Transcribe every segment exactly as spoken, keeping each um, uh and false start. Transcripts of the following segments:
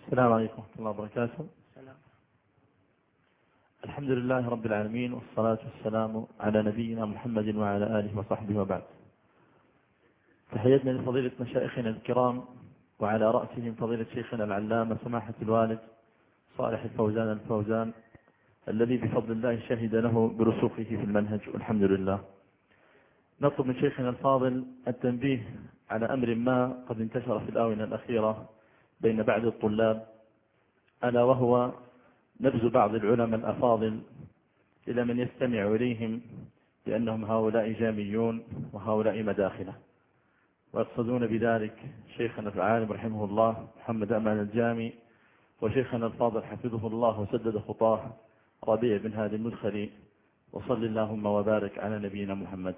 السلام عليكم ورحمة الله وبركاته. السلام. الحمد لله رب العالمين، والصلاة والسلام على نبينا محمد وعلى آله وصحبه وبعد. تحياتنا لفضيلة مشايخنا الكرام، وعلى رأسهم فضيلة شيخنا العلامة سماحة الوالد صالح الفوزان الفوزان، الذي بفضل الله شهد له برسوخه في المنهج، والحمد لله. نطلب من شيخنا الفاضل التنبيه على أمر ما قد انتشر في الآونة الأخيرة بين بعض الطلاب، ألا وهو نبذ بعض العلماء الأفاضل إلى من يستمع إليهم بأنهم هؤلاء جاميون وهؤلاء مداخلة، ويقصدون بذلك شيخنا العالم رحمه الله محمد أمان الجامي، وشيخنا الفاضل حفظه الله وسدد خطاه ربيع بن هادي المدخلي. وصل اللهم وبارك على نبينا محمد.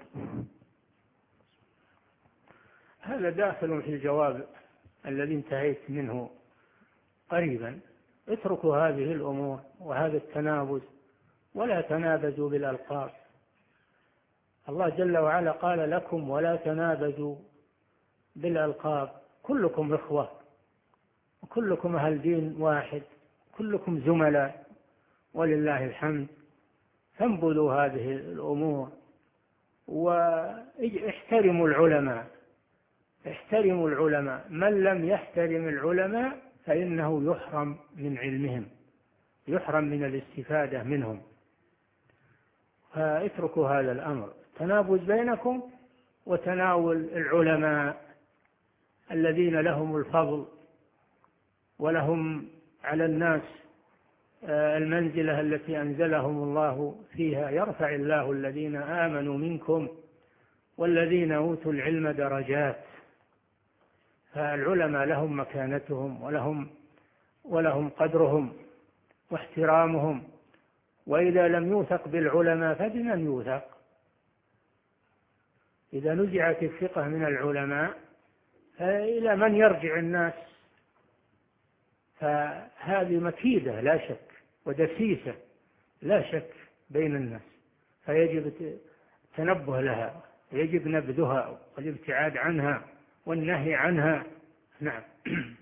هذا داخل في الجواب الذي انتهيت منه قريبا. اتركوا هذه الأمور وهذا التنابز، ولا تنابزوا بالألقاب. الله جل وعلا قال لكم ولا تنابزوا بالألقاب، كلكم إخوة وكلكم أهل دين واحد، كلكم زملاء ولله الحمد. فانبذوا هذه الأمور واحترموا العلماء، احترموا العلماء. من لم يحترم العلماء فإنه يحرم من علمهم، يحرم من الاستفادة منهم. فاتركوا هذا الأمر، تنابز بينكم وتناول العلماء الذين لهم الفضل ولهم على الناس المنزلة التي أنزلهم الله فيها. يرفع الله الذين آمنوا منكم والذين أوتوا العلم درجات. فالعلماء لهم مكانتهم ولهم ولهم قدرهم واحترامهم، وإذا لم يوثق بالعلماء فبمن يوثق؟ إذا نزعت الثقة من العلماء فإلى من يرجع الناس؟ فهذه مكيدة لا شك، ودسيسة لا شك بين الناس، فيجب التنبه لها، يجب نبذها والابتعاد عنها والنهي عنها. نعم.